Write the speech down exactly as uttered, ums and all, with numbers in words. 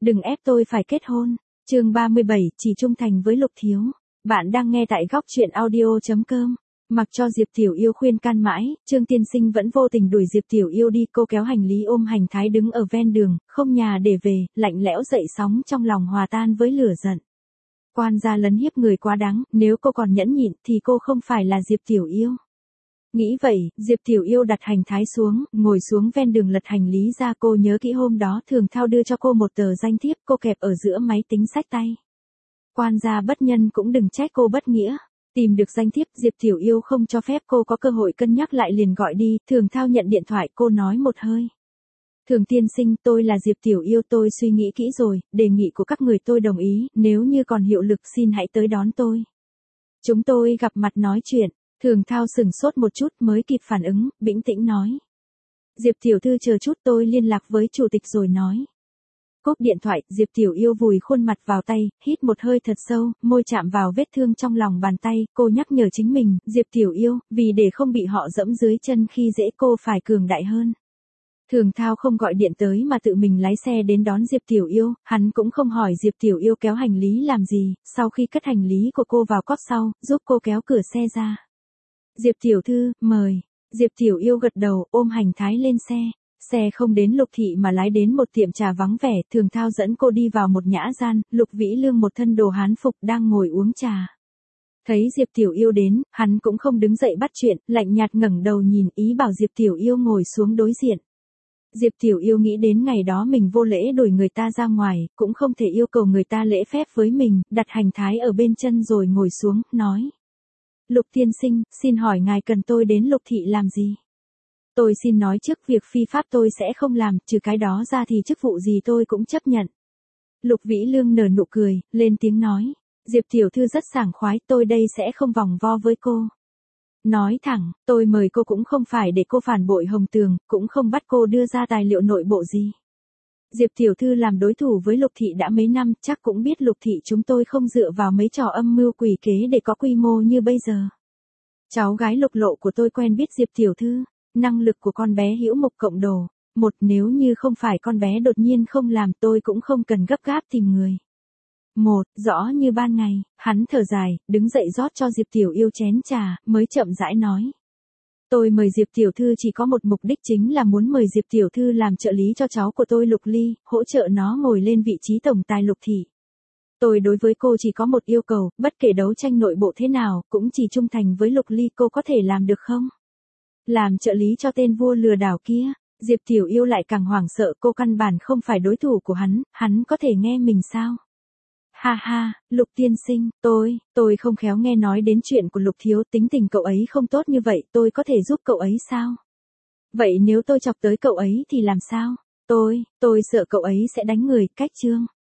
Đừng ép tôi phải kết hôn. Chương ba mươi bảy, chỉ trung thành với Lục Thiếu. Bạn đang nghe tại góc truyện audio chấm com. Mặc cho Diệp Tiểu Yêu khuyên can mãi, Trương Tiên Sinh vẫn vô tình đuổi Diệp Tiểu Yêu đi. Cô kéo hành lý ôm hành thái đứng ở ven đường, không nhà để về, lạnh lẽo dậy sóng trong lòng hòa tan với lửa giận. Quan gia lấn hiếp người quá đáng, nếu cô còn nhẫn nhịn thì cô không phải là Diệp Tiểu Yêu. Nghĩ vậy, Diệp Tiểu Yêu đặt hành thái xuống, ngồi xuống ven đường lật hành lý ra. Cô nhớ kỹ hôm đó Thường Thao đưa cho cô một tờ danh thiếp, cô kẹp ở giữa máy tính xách tay. Quan gia bất nhân cũng đừng trách cô bất nghĩa. Tìm được danh thiếp, Diệp Tiểu Yêu không cho phép cô có cơ hội cân nhắc lại liền gọi đi. Thường Thao nhận điện thoại, cô nói một hơi. Thường tiên sinh, tôi là Diệp Tiểu Yêu, tôi suy nghĩ kỹ rồi, đề nghị của các người tôi đồng ý, nếu như còn hiệu lực xin hãy tới đón tôi. Chúng tôi gặp mặt nói chuyện. Thường Thao sửng sốt một chút mới kịp phản ứng, bĩnh tĩnh nói. Diệp Tiểu Thư chờ chút, tôi liên lạc với chủ tịch rồi nói. Cúp điện thoại, Diệp Tiểu Yêu vùi khuôn mặt vào tay, hít một hơi thật sâu, môi chạm vào vết thương trong lòng bàn tay. Cô nhắc nhở chính mình, Diệp Tiểu Yêu, vì để không bị họ dẫm dưới chân khi dễ cô phải cường đại hơn. Thường Thao không gọi điện tới mà tự mình lái xe đến đón Diệp Tiểu Yêu, hắn cũng không hỏi Diệp Tiểu Yêu kéo hành lý làm gì, sau khi cất hành lý của cô vào cốp sau, giúp cô kéo cửa xe ra. Diệp Tiểu Thư, mời. Diệp Tiểu Yêu gật đầu, ôm hành thái lên xe. Xe không đến Lục Thị mà lái đến một tiệm trà vắng vẻ. Thường Thao dẫn cô đi vào một nhã gian, Lục Vĩ Lương một thân đồ hán phục đang ngồi uống trà. Thấy Diệp Tiểu Yêu đến, hắn cũng không đứng dậy bắt chuyện, lạnh nhạt ngẩng đầu nhìn, ý bảo Diệp Tiểu Yêu ngồi xuống đối diện. Diệp Tiểu Yêu nghĩ đến ngày đó mình vô lễ đuổi người ta ra ngoài, cũng không thể yêu cầu người ta lễ phép với mình, đặt hành thái ở bên chân rồi ngồi xuống, nói. Lục tiên sinh, xin hỏi ngài cần tôi đến Lục Thị làm gì? Tôi xin nói trước, việc phi pháp tôi sẽ không làm, trừ cái đó ra thì chức vụ gì tôi cũng chấp nhận. Lục Vĩ Lương nở nụ cười, lên tiếng nói. Diệp Tiểu Thư rất sảng khoái, tôi đây sẽ không vòng vo với cô. Nói thẳng, tôi mời cô cũng không phải để cô phản bội Hồng Tường, cũng không bắt cô đưa ra tài liệu nội bộ gì. Diệp Tiểu Thư làm đối thủ với Lục Thị đã mấy năm, chắc cũng biết Lục Thị chúng tôi không dựa vào mấy trò âm mưu quỷ kế để có quy mô như bây giờ. Cháu gái Lục Lộ của tôi quen biết Diệp Tiểu Thư, năng lực của con bé hữu mục cộng đồ. Một, nếu như không phải con bé đột nhiên không làm, tôi cũng không cần gấp gáp tìm người. Một, rõ như ban ngày, hắn thở dài, đứng dậy rót cho Diệp Tiểu Yêu chén trà, mới chậm rãi nói. Tôi mời Diệp Tiểu Thư chỉ có một mục đích, chính là muốn mời Diệp Tiểu Thư làm trợ lý cho cháu của tôi Lục Ly, hỗ trợ nó ngồi lên vị trí tổng tài Lục Thị. Tôi đối với cô chỉ có một yêu cầu, bất kể đấu tranh nội bộ thế nào, cũng chỉ trung thành với Lục Ly, cô có thể làm được không? Làm trợ lý cho tên vua lừa đảo kia. Diệp Tiểu Yêu lại càng hoảng sợ, cô căn bản không phải đối thủ của hắn, hắn có thể nghe mình sao? Ha ha, Lục tiên sinh, tôi, tôi không khéo nghe nói đến chuyện của Lục Thiếu, tính tình cậu ấy không tốt như vậy, tôi có thể giúp cậu ấy sao? Vậy nếu tôi chọc tới cậu ấy thì làm sao? Tôi, tôi sợ cậu ấy sẽ đánh người, cách Trương.